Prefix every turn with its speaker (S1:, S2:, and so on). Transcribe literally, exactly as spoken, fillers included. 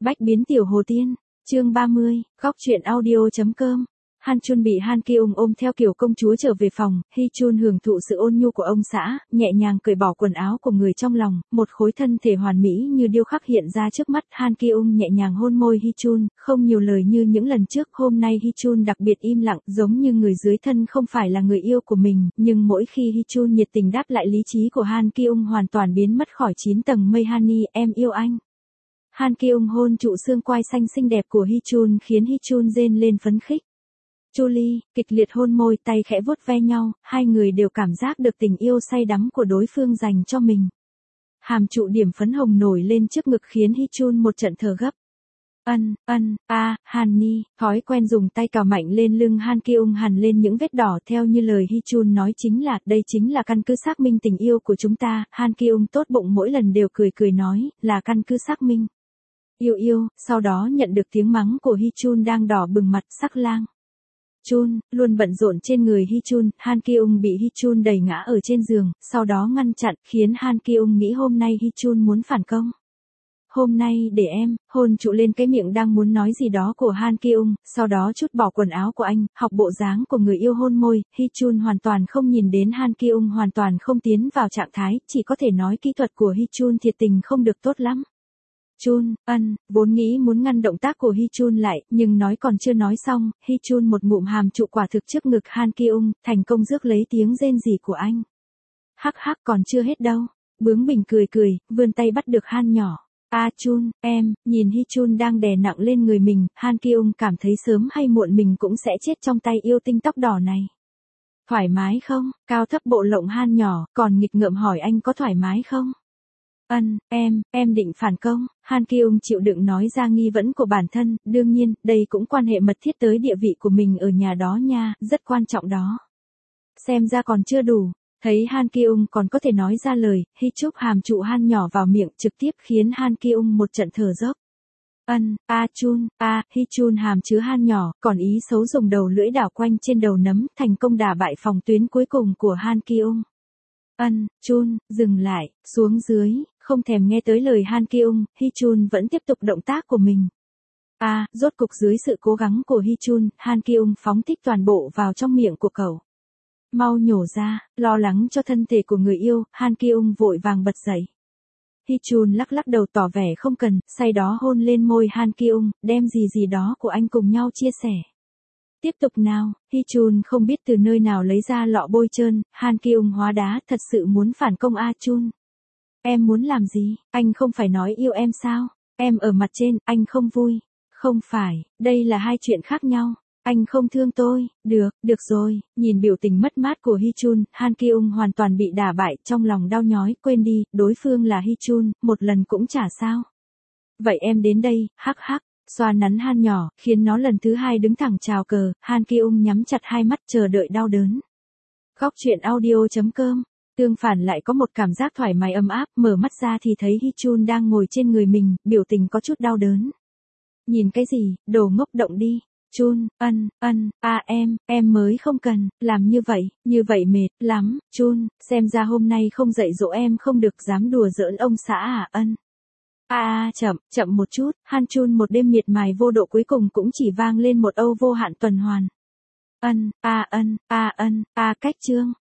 S1: Bách biến tiểu hồ tiên, chương ba mươi, góc truyện audio.com. Han Chun bị Han Ki-ung ôm theo kiểu công chúa trở về phòng, Hi Chun hưởng thụ sự ôn nhu của ông xã, nhẹ nhàng cởi bỏ quần áo của người trong lòng, một khối thân thể hoàn mỹ như điêu khắc hiện ra trước mắt. Han Ki-ung nhẹ nhàng hôn môi Hi Chun, không nhiều lời như những lần trước. Hôm nay Hi Chun đặc biệt im lặng, giống như người dưới thân không phải là người yêu của mình, nhưng mỗi khi Hi Chun nhiệt tình đáp lại, lý trí của Han Ki-ung hoàn toàn biến mất khỏi chín tầng mây. Hani, em yêu anh. Han Ki-ung hôn trụ xương quai xanh xinh đẹp của Hi Chun khiến Hi Chun rên lên phấn khích. Julie, kịch liệt hôn môi, tay khẽ vuốt ve nhau, hai người đều cảm giác được tình yêu say đắm của đối phương dành cho mình. Hàm trụ điểm phấn hồng nổi lên trước ngực khiến Hi Chun một trận thở gấp. Ân, ân, a, à, Hany, thói quen dùng tay cào mạnh lên lưng Han Ki-ung hằn lên những vết đỏ. Theo như lời Hi Chun nói chính là, đây chính là căn cứ xác minh tình yêu của chúng ta. Han Ki-ung tốt bụng mỗi lần đều cười cười nói, là căn cứ xác minh. Yêu yêu, sau đó nhận được tiếng mắng của Hi Chun đang đỏ bừng mặt. Sắc lang. Chun, luôn bận rộn trên người Hi Chun, Han Ki-ung bị Hi Chun đẩy ngã ở trên giường, sau đó ngăn chặn, khiến Han Ki-ung nghĩ hôm nay Hi Chun muốn phản công. Hôm nay để em, hôn trụ lên cái miệng đang muốn nói gì đó của Han Ki-ung, sau đó trút bỏ quần áo của anh, học bộ dáng của người yêu hôn môi. Hi Chun hoàn toàn không nhìn đến Han Ki-ung, hoàn toàn không tiến vào trạng thái, chỉ có thể nói kỹ thuật của Hi Chun thiệt tình không được tốt lắm. Chun, ân, vốn nghĩ muốn ngăn động tác của Hi Chun lại, nhưng nói còn chưa nói xong, Hi Chun một ngụm hàm trụ quả thực trước ngực Han Ki-ung, thành công rước lấy tiếng rên rỉ của anh. Hắc hắc, còn chưa hết đâu. Bướng bỉnh cười cười, vươn tay bắt được Han nhỏ. A Chun, em, nhìn Hi Chun đang đè nặng lên người mình, Han Ki-ung cảm thấy sớm hay muộn mình cũng sẽ chết trong tay yêu tinh tóc đỏ này. Thoải mái không? Cao thấp bộ lộng Han nhỏ, còn nghịch ngợm hỏi anh có thoải mái không? Ân, em, em định phản công. Han Ki-ung chịu đựng nói ra nghi vấn của bản thân, đương nhiên, đây cũng quan hệ mật thiết tới địa vị của mình ở nhà đó nha, rất quan trọng đó. Xem ra còn chưa đủ. Thấy Han Ki-ung còn có thể nói ra lời, Hi chúc hàm trụ Han nhỏ vào miệng trực tiếp khiến Han Ki-ung một trận thở dốc. Ân, a Chun, a, Hi Chun hàm chứa Han nhỏ, còn ý xấu dùng đầu lưỡi đảo quanh trên đầu nấm, thành công đả bại phòng tuyến cuối cùng của Han Ki-ung. Ân, Chun, dừng lại, xuống dưới, không thèm nghe tới lời Han Ki-ung, Hi Chun vẫn tiếp tục động tác của mình. A, à, rốt cục dưới sự cố gắng của Hi Chun, Han Ki-ung phóng thích toàn bộ vào trong miệng của cậu. Mau nhổ ra, lo lắng cho thân thể của người yêu, Han Ki-ung vội vàng bật dậy. Hi Chun lắc lắc đầu tỏ vẻ không cần, say đó hôn lên môi Han Ki-ung, đem gì gì đó của anh cùng nhau chia sẻ. Tiếp tục nào. Hi Chun không biết từ nơi nào lấy ra lọ bôi trơn, Han Ki-ung hóa đá, thật sự muốn phản công. A Chun. Em muốn làm gì? Anh không phải nói yêu em sao? Em ở mặt trên, anh không vui. Không phải, đây là hai chuyện khác nhau. Anh không thương tôi. Được, được rồi. Nhìn biểu tình mất mát của Hi Chun, Han Ki-ung hoàn toàn bị đả bại, trong lòng đau nhói, quên đi, đối phương là Hi Chun, một lần cũng chả sao. Vậy em đến đây, hắc hắc. Xoa nắn Han nhỏ, khiến nó lần thứ hai đứng thẳng chào cờ, Han Ki-ung nhắm chặt hai mắt chờ đợi đau đớn. Góc truyện audio.com. Tương phản lại có một cảm giác thoải mái ấm áp, mở mắt ra thì thấy Hi Chun đang ngồi trên người mình, biểu tình có chút đau đớn. Nhìn cái gì, đồ ngốc, động đi. Chun, ân, ân, a em, em mới không cần, làm như vậy, như vậy mệt lắm. Chun, xem ra hôm nay không dạy dỗ em không được, dám đùa giỡn ông xã à. Ân. A à, chậm, chậm một chút. Han Chun một đêm miệt mài vô độ cuối cùng cũng chỉ vang lên một âu vô hạn tuần hoàn. Ân, a ân, a ân, a cách chương.